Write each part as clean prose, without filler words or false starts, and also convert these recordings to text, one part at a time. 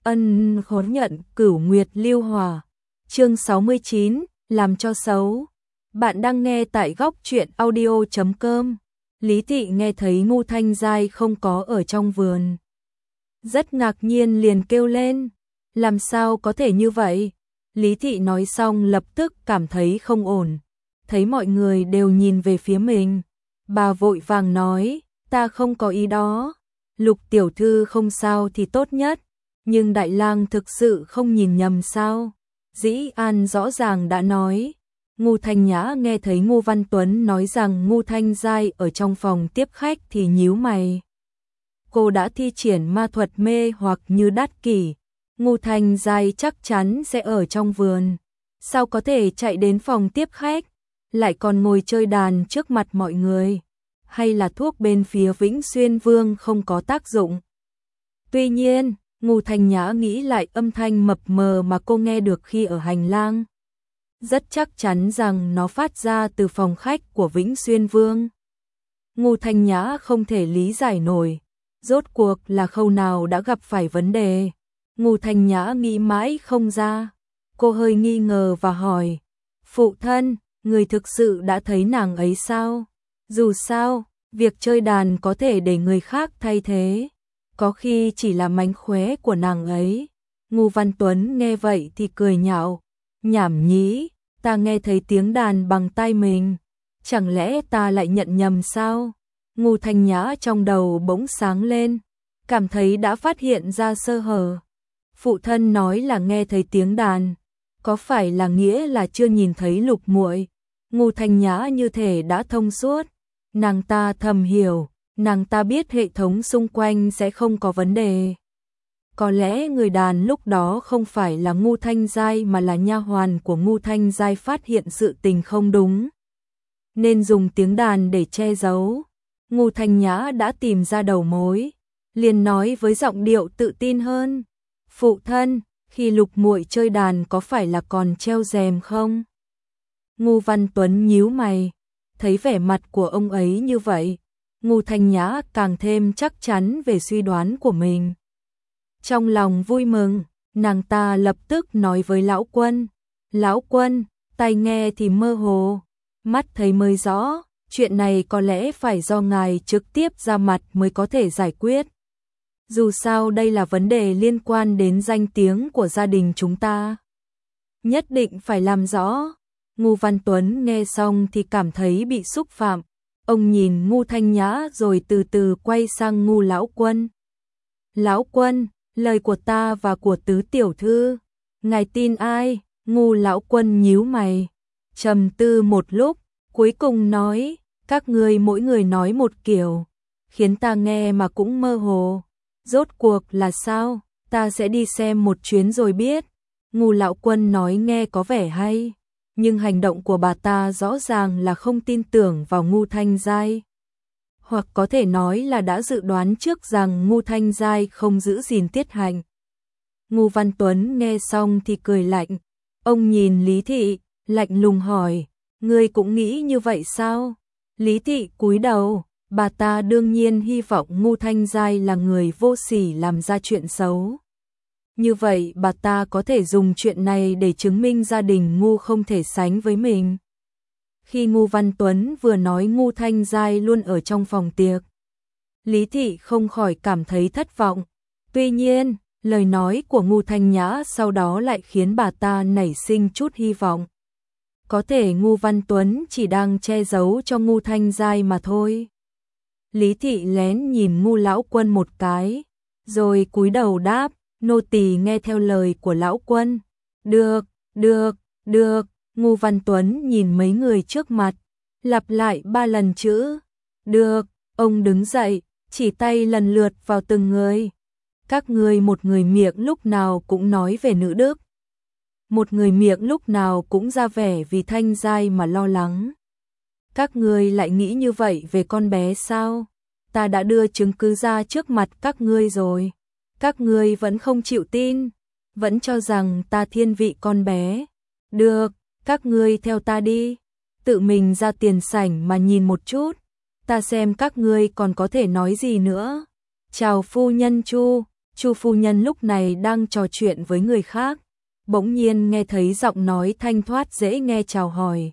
Ân hối nhận cửu nguyệt lưu hòa. Chương 69, làm cho xấu. Bạn đang nghe tại góc truyện audio.com. Lý Thị nghe thấy Ngô Thanh Giai không có ở trong vườn. Rất ngạc nhiên liền kêu lên. Làm sao có thể như vậy? Lý Thị nói xong lập tức cảm thấy không ổn. Thấy mọi người đều nhìn về phía mình. Bà vội vàng nói, ta không có ý đó. Lục tiểu thư không sao thì tốt nhất. Nhưng đại lang thực sự không nhìn nhầm sao? Dĩ An rõ ràng đã nói. Ngô Thanh Nhã nghe thấy Ngô Văn Tuấn nói rằng Ngô Thanh Giai ở trong phòng tiếp khách thì nhíu mày. Cô đã thi triển ma thuật mê hoặc như đát kỷ. Ngô Thanh Giai chắc chắn sẽ ở trong vườn. Sao có thể chạy đến phòng tiếp khách, lại còn ngồi chơi đàn trước mặt mọi người? Hay là thuốc bên phía Vĩnh Xuyên Vương không có tác dụng? Tuy nhiên, Ngô Thanh Nhã nghĩ lại âm thanh mập mờ mà cô nghe được khi ở hành lang. Rất chắc chắn rằng nó phát ra từ phòng khách của Vĩnh Xuyên Vương. Ngô Thanh Nhã không thể lý giải nổi, rốt cuộc là khâu nào đã gặp phải vấn đề. Ngô Thanh Nhã nghĩ mãi không ra. Cô hơi nghi ngờ và hỏi, phụ thân, người thực sự đã thấy nàng ấy sao? Dù sao, việc chơi đàn có thể để người khác thay thế. Có khi chỉ là mánh khóe của nàng ấy. Ngô Văn Tuấn nghe vậy thì cười nhạo. Nhảm nhí, ta nghe thấy tiếng đàn bằng tai mình. Chẳng lẽ ta lại nhận nhầm sao? Ngô Thanh Nhã trong đầu bỗng sáng lên. Cảm thấy đã phát hiện ra sơ hở. Phụ thân nói là nghe thấy tiếng đàn. Có phải là nghĩa là chưa nhìn thấy Lục muội? Ngô Thanh Nhã như thể đã thông suốt. Nàng ta thầm hiểu. Nàng ta biết hệ thống xung quanh sẽ không có vấn đề. Có lẽ người đàn lúc đó không phải là Ngô Thanh Giai mà là nha hoàn của Ngô Thanh Giai phát hiện sự tình không đúng, nên dùng tiếng đàn để che giấu. Ngô Thanh Nhã đã tìm ra đầu mối, liền nói với giọng điệu tự tin hơn. Phụ thân, khi Lục muội chơi đàn có phải là còn treo rèm không? Ngô Văn Tuấn nhíu mày, thấy vẻ mặt của ông ấy như vậy. Ngô Thanh Nhã càng thêm chắc chắn về suy đoán của mình. Trong lòng vui mừng, nàng ta lập tức nói với lão quân. Lão quân, tai nghe thì mơ hồ, mắt thấy mới rõ, chuyện này có lẽ phải do ngài trực tiếp ra mặt mới có thể giải quyết. Dù sao đây là vấn đề liên quan đến danh tiếng của gia đình chúng ta. Nhất định phải làm rõ. Ngô Văn Tuấn nghe xong thì cảm thấy bị xúc phạm. Ông nhìn Ngô Thanh Nhã rồi từ từ quay sang Ngô lão quân. Lão quân, lời của ta và của tứ tiểu thư, ngài tin ai? Ngô lão quân nhíu mày, trầm tư một lúc, cuối cùng nói, các ngươi mỗi người nói một kiểu, khiến ta nghe mà cũng mơ hồ. Rốt cuộc là sao? Ta sẽ đi xem một chuyến rồi biết. Ngô lão quân nói nghe có vẻ hay. Nhưng hành động của bà ta rõ ràng là không tin tưởng vào Ngô Thanh Giai. Hoặc có thể nói là đã dự đoán trước rằng Ngô Thanh Giai không giữ gìn tiết hạnh. Ngô Văn Tuấn nghe xong thì cười lạnh. Ông nhìn Lý Thị, lạnh lùng hỏi, ngươi cũng nghĩ như vậy sao? Lý Thị cúi đầu, bà ta đương nhiên hy vọng Ngô Thanh Giai là người vô sỉ làm ra chuyện xấu. Như vậy bà ta có thể dùng chuyện này để chứng minh gia đình Ngô không thể sánh với mình. Khi Ngô Văn Tuấn vừa nói Ngô Thanh Giai luôn ở trong phòng tiệc, Lý Thị không khỏi cảm thấy thất vọng. Tuy nhiên, lời nói của Ngô Thanh Nhã sau đó lại khiến bà ta nảy sinh chút hy vọng. Có thể Ngô Văn Tuấn chỉ đang che giấu cho Ngô Thanh Giai mà thôi. Lý Thị lén nhìn Ngô lão quân một cái, rồi cúi đầu đáp. Nô tỳ nghe theo lời của lão quân. Được, được, được. Ngô Văn Tuấn nhìn mấy người trước mặt, lặp lại 3 lần chữ. Được, ông đứng dậy, chỉ tay lần lượt vào từng người. Các ngươi một người miệng lúc nào cũng nói về nữ đức. Một người miệng lúc nào cũng ra vẻ vì Thanh Giai mà lo lắng. Các ngươi lại nghĩ như vậy về con bé sao? Ta đã đưa chứng cứ ra trước mặt các ngươi rồi. Các ngươi vẫn không chịu tin, vẫn cho rằng ta thiên vị con bé. Được, các ngươi theo ta đi, tự mình ra tiền sảnh mà nhìn một chút, ta xem các ngươi còn có thể nói gì nữa. Chào phu nhân Chu, Chu phu nhân lúc này đang trò chuyện với người khác, bỗng nhiên nghe thấy giọng nói thanh thoát dễ nghe chào hỏi.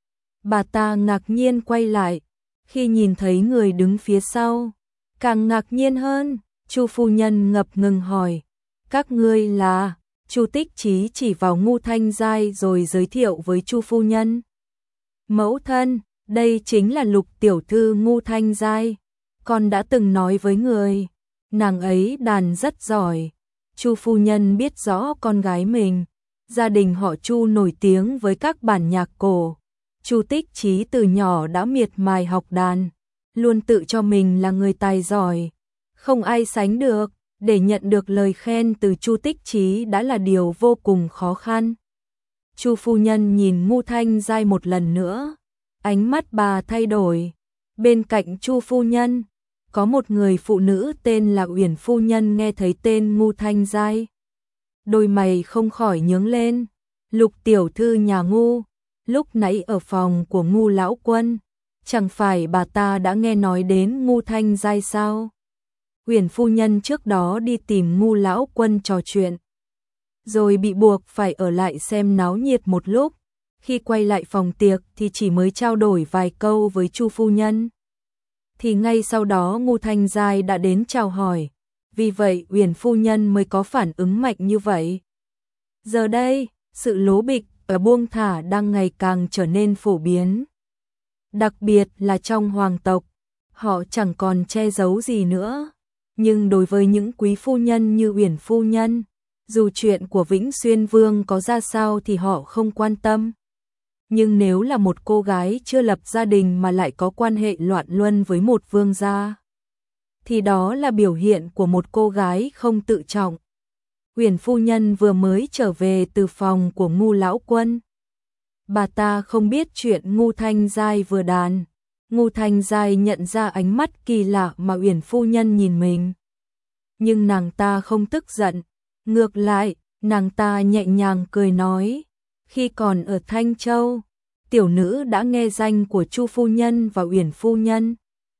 Bà ta ngạc nhiên quay lại, khi nhìn thấy người đứng phía sau, càng ngạc nhiên hơn. Chu phu nhân ngập ngừng hỏi, các ngươi là? Chu Tích Chí chỉ vào Ngô Thanh Giai rồi giới thiệu với Chu phu nhân. Mẫu thân, đây chính là Lục tiểu thư Ngô Thanh Giai, con đã từng nói với người, nàng ấy đàn rất giỏi. Chu phu nhân biết rõ con gái mình, gia đình họ Chu nổi tiếng với các bản nhạc cổ. Chu Tích Chí từ nhỏ đã miệt mài học đàn, luôn tự cho mình là người tài giỏi, không ai sánh được. Để nhận được lời khen từ Chu Tích Chí đã là điều vô cùng khó khăn. Chu phu nhân nhìn Ngô Thanh Giai một lần nữa, ánh mắt bà thay đổi. Bên cạnh Chu phu nhân, có một người phụ nữ tên là Uyển phu nhân nghe thấy tên Ngô Thanh Giai, đôi mày không khỏi nhướng lên. Lục tiểu thư nhà Ngô, lúc nãy ở phòng của Ngô lão quân, chẳng phải bà ta đã nghe nói đến Ngô Thanh Giai sao? Uyển phu nhân trước đó đi tìm Ngô lão quân trò chuyện, rồi bị buộc phải ở lại xem náo nhiệt một lúc. Khi quay lại phòng tiệc thì chỉ mới trao đổi vài câu với Chu phu nhân, thì ngay sau đó Ngô Thanh Giai đã đến chào hỏi. Vì vậy Uyển phu nhân mới có phản ứng mạnh như vậy. Giờ đây, sự lố bịch và buông thả đang ngày càng trở nên phổ biến. Đặc biệt là trong hoàng tộc, họ chẳng còn che giấu gì nữa. Nhưng đối với những quý phu nhân như Uyển phu nhân, dù chuyện của Vĩnh Xuyên Vương có ra sao thì họ không quan tâm. Nhưng nếu là một cô gái chưa lập gia đình mà lại có quan hệ loạn luân với một vương gia, thì đó là biểu hiện của một cô gái không tự trọng. Uyển phu nhân vừa mới trở về từ phòng của Ngô lão quân. Bà ta không biết chuyện Ngô Thanh Giai vừa đàn. Ngô Thanh Giai nhận ra ánh mắt kỳ lạ mà Uyển phu nhân nhìn mình. Nhưng nàng ta không tức giận, ngược lại, nàng ta nhẹ nhàng cười nói, khi còn ở Thanh Châu, tiểu nữ đã nghe danh của Chu phu nhân và Uyển phu nhân.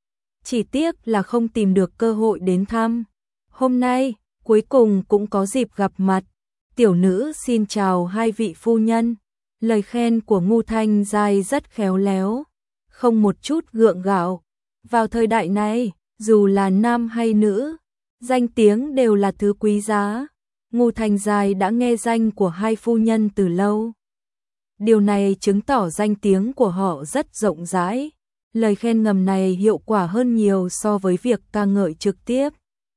Chỉ tiếc là không tìm được cơ hội đến thăm. Hôm nay, cuối cùng cũng có dịp gặp mặt. Tiểu nữ xin chào hai vị phu nhân. Lời khen của Ngô Thanh Giai rất khéo léo, không một chút gượng gạo. Vào thời đại này, dù là nam hay nữ, danh tiếng đều là thứ quý giá. Ngô Thanh Giai đã nghe danh của hai phu nhân từ lâu. Điều này chứng tỏ danh tiếng của họ rất rộng rãi. Lời khen ngầm này hiệu quả hơn nhiều so với việc ca ngợi trực tiếp.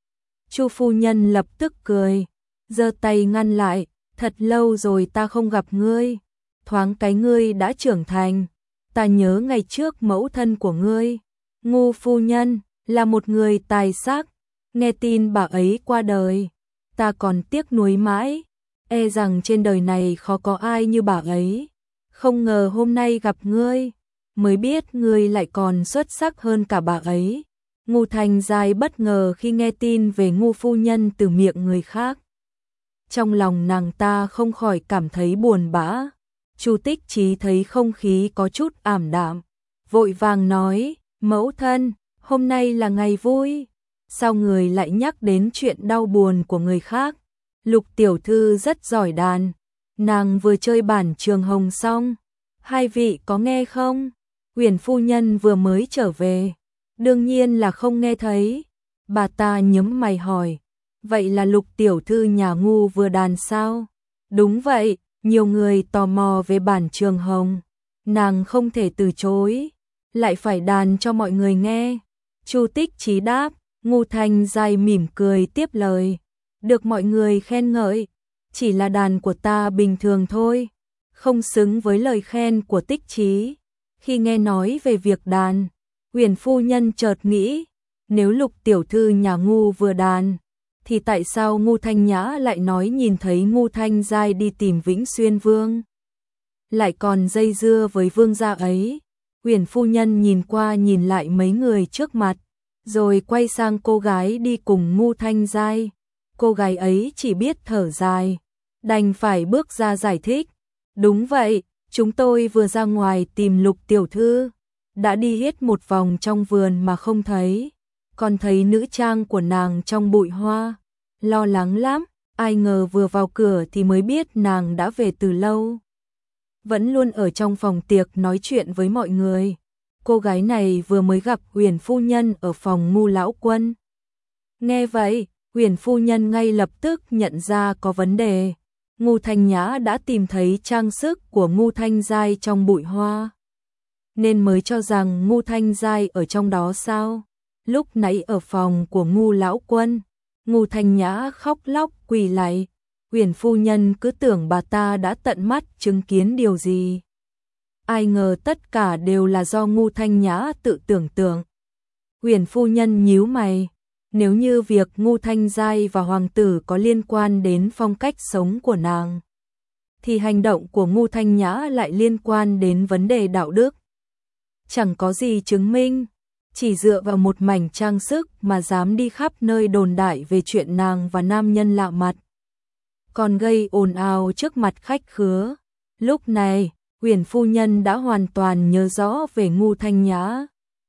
Chu phu nhân lập tức cười, giơ tay ngăn lại, thật lâu rồi ta không gặp ngươi. Thoáng cái ngươi đã trưởng thành, ta nhớ ngày trước mẫu thân của ngươi, Ngô phu nhân, là một người tài sắc, nghe tin bà ấy qua đời, ta còn tiếc nuối mãi, e rằng trên đời này khó có ai như bà ấy. Không ngờ hôm nay gặp ngươi, mới biết ngươi lại còn xuất sắc hơn cả bà ấy. Ngô Thanh Giai bất ngờ khi nghe tin về Ngô phu nhân từ miệng người khác. Trong lòng nàng ta không khỏi cảm thấy buồn bã. Chu Tích Chí thấy không khí có chút ảm đạm, vội vàng nói, mẫu thân, hôm nay là ngày vui, sao người lại nhắc đến chuyện đau buồn của người khác? Lục tiểu thư rất giỏi đàn, nàng vừa chơi bản Trường Hồng xong, hai vị có nghe không? Uyển phu nhân vừa mới trở về, đương nhiên là không nghe thấy. Bà ta nhướng mày hỏi, vậy là Lục tiểu thư nhà Ngô vừa đàn sao? Đúng vậy. Nhiều người tò mò về bản Trường Hồng, nàng không thể từ chối, lại phải đàn cho mọi người nghe. Chu Tích Chí đáp. Ngô Thanh Giai mỉm cười tiếp lời, được mọi người khen ngợi, chỉ là đàn của ta bình thường thôi, không xứng với lời khen của Tích Chí. Khi nghe nói về việc đàn, Uyển phu nhân chợt nghĩ, nếu Lục tiểu thư nhà Ngô vừa đàn, thì tại sao Ngô Thanh Nhã lại nói nhìn thấy Ngô Thanh Giai đi tìm Vĩnh Xuyên Vương, lại còn dây dưa với vương gia ấy? Uyển phu nhân nhìn qua nhìn lại mấy người trước mặt, rồi quay sang cô gái đi cùng Ngô Thanh Giai. Cô gái ấy chỉ biết thở dài, đành phải bước ra giải thích. Đúng vậy, chúng tôi vừa ra ngoài tìm Lục tiểu thư, đã đi hết một vòng trong vườn mà không thấy, còn thấy nữ trang của nàng trong bụi hoa. lo lắng lắm, ai ngờ vừa vào cửa thì mới biết nàng đã về từ lâu. Vẫn luôn ở trong phòng tiệc nói chuyện với mọi người. Cô gái này vừa mới gặp Huyền phu nhân ở phòng Ngu lão quân. Nghe vậy, Huyền phu nhân ngay lập tức nhận ra có vấn đề. Ngu Thanh Nhã đã tìm thấy trang sức của Ngu Thanh Giai trong bụi hoa, nên mới cho rằng Ngu Thanh Giai ở trong đó sao? Lúc nãy ở phòng của Ngu lão quân, Ngu Thanh Nhã khóc lóc quỳ lạy, Huyền phu nhân cứ tưởng bà ta đã tận mắt chứng kiến điều gì. Ai ngờ tất cả đều là do Ngu Thanh Nhã tự tưởng tượng. Huyền phu nhân nhíu mày, nếu như việc Ngu Thanh Giai và hoàng tử có liên quan đến phong cách sống của nàng, thì hành động của Ngu Thanh Nhã lại liên quan đến vấn đề đạo đức. Chẳng có gì chứng minh, chỉ dựa vào một mảnh trang sức mà dám đi khắp nơi đồn đại về chuyện nàng và nam nhân lạ mặt, còn gây ồn ào trước mặt khách khứa. Lúc này, Huyền phu nhân đã hoàn toàn nhớ rõ về Ngu Thanh Nhã.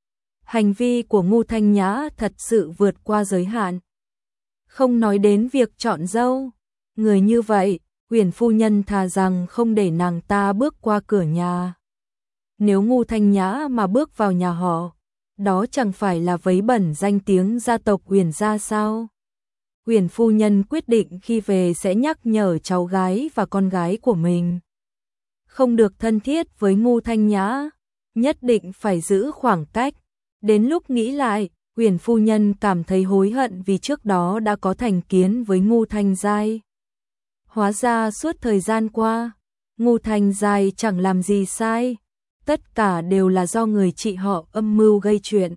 Hành vi của Ngu Thanh Nhã thật sự vượt qua giới hạn. Không nói đến việc chọn dâu, người như vậy, Huyền phu nhân thà rằng không để nàng ta bước qua cửa nhà. Nếu Ngu Thanh Nhã mà bước vào nhà họ, đó chẳng phải là vấy bẩn danh tiếng gia tộc Huyền gia sao? Huyền phu nhân quyết định khi về sẽ nhắc nhở cháu gái và con gái của mình không được thân thiết với Ngu Thanh Nhã, nhất định phải giữ khoảng cách. Đến lúc nghĩ lại, Huyền phu nhân cảm thấy hối hận vì trước đó đã có thành kiến với Ngu Thanh Giai. Hóa ra suốt thời gian qua, Ngu Thanh Giai chẳng làm gì sai, tất cả đều là do người chị họ âm mưu gây chuyện,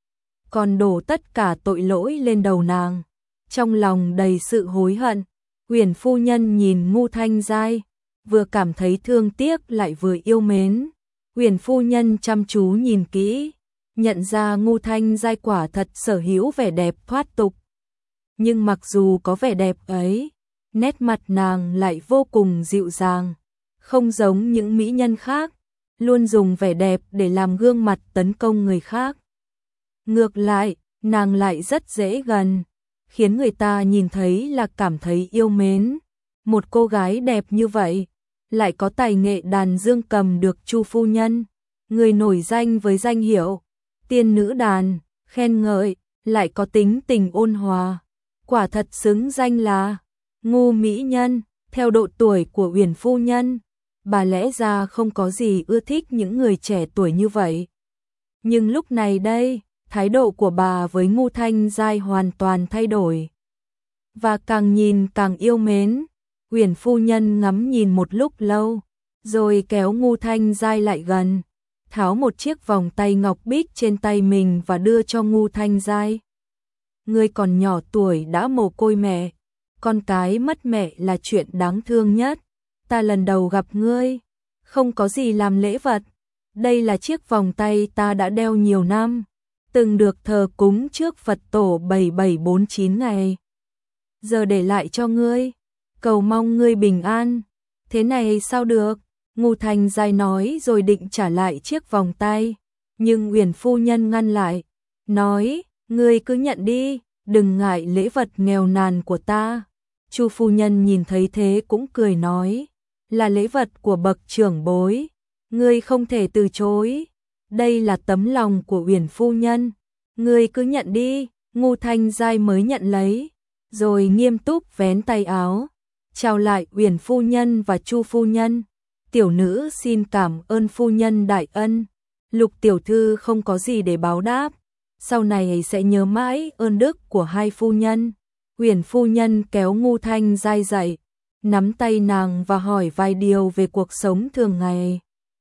còn đổ tất cả tội lỗi lên đầu nàng. Trong lòng đầy sự hối hận, Huyền phu nhân nhìn Ngu Thanh Giai, vừa cảm thấy thương tiếc lại vừa yêu mến. Huyền phu nhân chăm chú nhìn kỹ, nhận ra Ngu Thanh Giai quả thật sở hữu vẻ đẹp thoát tục. Nhưng mặc dù có vẻ đẹp ấy, nét mặt nàng lại vô cùng dịu dàng, không giống những mỹ nhân khác, luôn dùng vẻ đẹp để làm gương mặt tấn công người khác. Ngược lại, nàng lại rất dễ gần, khiến người ta nhìn thấy là cảm thấy yêu mến. Một cô gái đẹp như vậy, lại có tài nghệ đàn dương cầm được Chu phu nhân, người nổi danh với danh hiệu tiên nữ đàn, khen ngợi, lại có tính tình ôn hòa, quả thật xứng danh là Ngu mỹ nhân. Theo độ tuổi của Huyền phu nhân, bà lẽ ra không có gì ưa thích những người trẻ tuổi như vậy. Nhưng lúc này đây, thái độ của bà với Ngu Thanh Giai hoàn toàn thay đổi. Và càng nhìn càng yêu mến. Huyền phu nhân ngắm nhìn một lúc lâu, rồi kéo Ngu Thanh Giai lại gần, tháo một chiếc vòng tay ngọc bích trên tay mình và đưa cho Ngu Thanh Giai. Ngươi còn nhỏ tuổi đã mồ côi mẹ, con cái mất mẹ là chuyện đáng thương nhất. Ta lần đầu gặp ngươi, không có gì làm lễ vật. Đây là chiếc vòng tay ta đã đeo nhiều năm, từng được thờ cúng trước Phật tổ 7749 ngày. Giờ để lại cho ngươi, cầu mong ngươi bình an. Thế này sao được? Ngu Thanh Giai nói rồi định trả lại chiếc vòng tay, nhưng Huyền phu nhân ngăn lại, nói, ngươi cứ nhận đi, đừng ngại lễ vật nghèo nàn của ta. Chu phu nhân nhìn thấy thế cũng cười nói, là lễ vật của bậc trưởng bối, ngươi không thể từ chối. Đây là tấm lòng của Huyền phu nhân, ngươi cứ nhận đi. Ngu Thanh Giai mới nhận lấy, rồi nghiêm túc vén tay áo, chào lại Huyền phu nhân và Chu phu nhân. Tiểu nữ xin cảm ơn phu nhân đại ân, Lục tiểu thư không có gì để báo đáp, sau này sẽ nhớ mãi ơn đức của hai phu nhân. Huyền phu nhân kéo Ngu Thanh Giai dậy, nắm tay nàng và hỏi vài điều về cuộc sống thường ngày.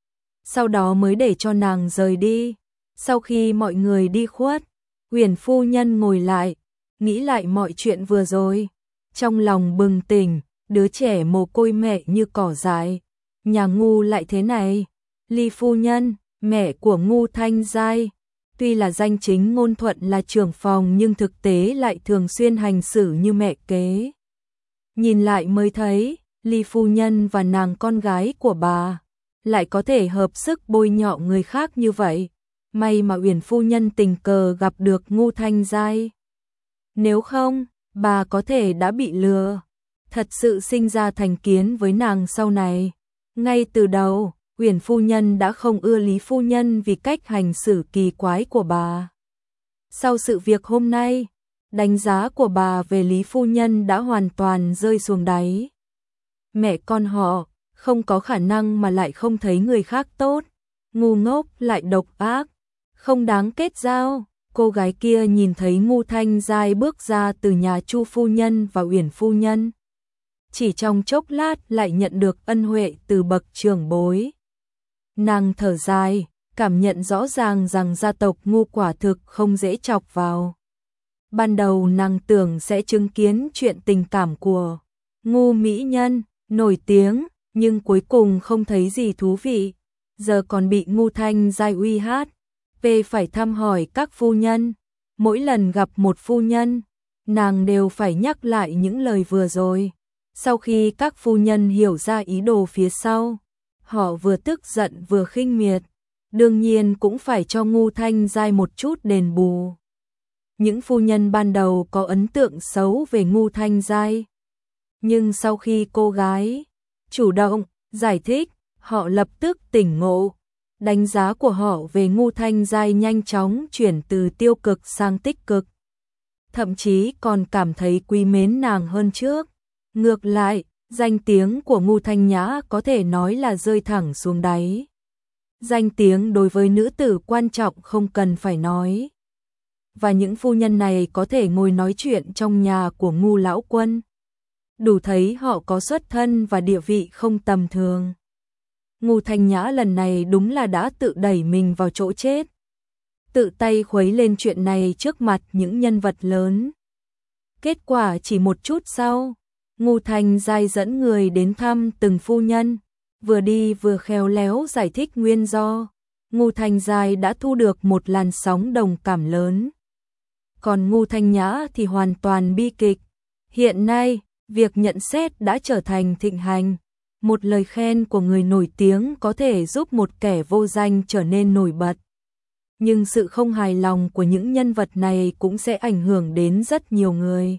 Sau đó mới để cho nàng rời đi. Sau khi mọi người đi khuất, Huyền phu nhân ngồi lại, nghĩ lại mọi chuyện vừa rồi, trong lòng bừng tỉnh, đứa trẻ mồ côi mẹ như cỏ dại, nhà Ngu lại thế này. Ly phu nhân, mẹ của Ngu Thanh Giai, tuy là danh chính ngôn thuận là trưởng phòng nhưng thực tế lại thường xuyên hành xử như mẹ kế. Nhìn lại mới thấy, Ly phu nhân và nàng con gái của bà lại có thể hợp sức bôi nhọ người khác như vậy. May mà Huyền phu nhân tình cờ gặp được Ngu Thanh Giai. Nếu không, bà có thể đã bị lừa, thật sự sinh ra thành kiến với nàng sau này. Ngay từ đầu, Uyển phu nhân đã không ưa Lý phu nhân vì cách hành xử kỳ quái của bà. Sau sự việc hôm nay, đánh giá của bà về Lý phu nhân đã hoàn toàn rơi xuống đáy. Mẹ con họ không có khả năng mà lại không thấy người khác tốt, ngu ngốc lại độc ác, không đáng kết giao. Cô gái kia nhìn thấy Ngô Thanh Giai bước ra từ nhà Chu phu nhân và Uyển phu nhân, chỉ trong chốc lát lại nhận được ân huệ từ bậc trưởng bối. Nàng thở dài, cảm nhận rõ ràng rằng gia tộc Ngô quả thực không dễ chọc vào. Ban đầu nàng tưởng sẽ chứng kiến chuyện tình cảm của Ngô mỹ nhân nổi tiếng, nhưng cuối cùng không thấy gì thú vị. Giờ còn bị Ngô Thanh Giai uy hát, về phải thăm hỏi các phu nhân. Mỗi lần gặp một phu nhân, nàng đều phải nhắc lại những lời vừa rồi. Sau khi các phu nhân hiểu ra ý đồ phía sau, họ vừa tức giận vừa khinh miệt, đương nhiên cũng phải cho Ngô Thanh Giai một chút đền bù. Những phu nhân ban đầu có ấn tượng xấu về Ngô Thanh Giai, nhưng sau khi cô gái chủ động giải thích, họ lập tức tỉnh ngộ. Đánh giá của họ về Ngô Thanh Giai nhanh chóng chuyển từ tiêu cực sang tích cực, thậm chí còn cảm thấy quý mến nàng hơn trước. Ngược lại, danh tiếng của Ngô Thanh Nhã có thể nói là rơi thẳng xuống đáy. Danh tiếng đối với nữ tử quan trọng không cần phải nói. Và những phu nhân này có thể ngồi nói chuyện trong nhà của Ngô lão quân, đủ thấy họ có xuất thân và địa vị không tầm thường. Ngô Thanh Nhã lần này đúng là đã tự đẩy mình vào chỗ chết, tự tay khuấy lên chuyện này trước mặt những nhân vật lớn. Kết quả chỉ một chút sau, Ngô Thanh Giai dẫn người đến thăm từng phu nhân, vừa đi vừa khéo léo giải thích nguyên do. Ngô Thanh Giai đã thu được một làn sóng đồng cảm lớn. Còn Ngô Thanh Nhã thì hoàn toàn bi kịch. Hiện nay, việc nhận xét đã trở thành thịnh hành. Một lời khen của người nổi tiếng có thể giúp một kẻ vô danh trở nên nổi bật. Nhưng sự không hài lòng của những nhân vật này cũng sẽ ảnh hưởng đến rất nhiều người.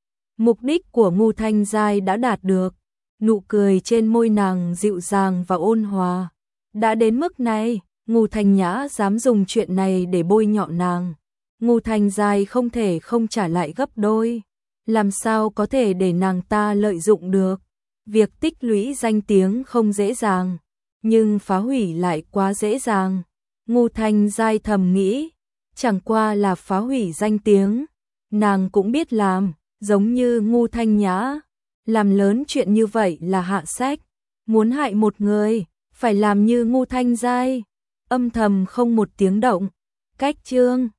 Mục đích của Ngô Thanh Giai đã đạt được, nụ cười trên môi nàng dịu dàng và ôn hòa. Đã đến mức này, Ngô Thanh Nhã dám dùng chuyện này để bôi nhọ nàng. Ngô Thanh Giai không thể không trả lại gấp đôi. Làm sao có thể để nàng ta lợi dụng được? Việc tích lũy danh tiếng không dễ dàng, nhưng phá hủy lại quá dễ dàng. Ngô Thanh Giai thầm nghĩ, chẳng qua là phá hủy danh tiếng, nàng cũng biết làm, giống như Ngô Thanh Nhã. Làm lớn chuyện như vậy là hạ sách, muốn hại một người, phải làm như Ngô Thanh Giai, âm thầm không một tiếng động. Cách chương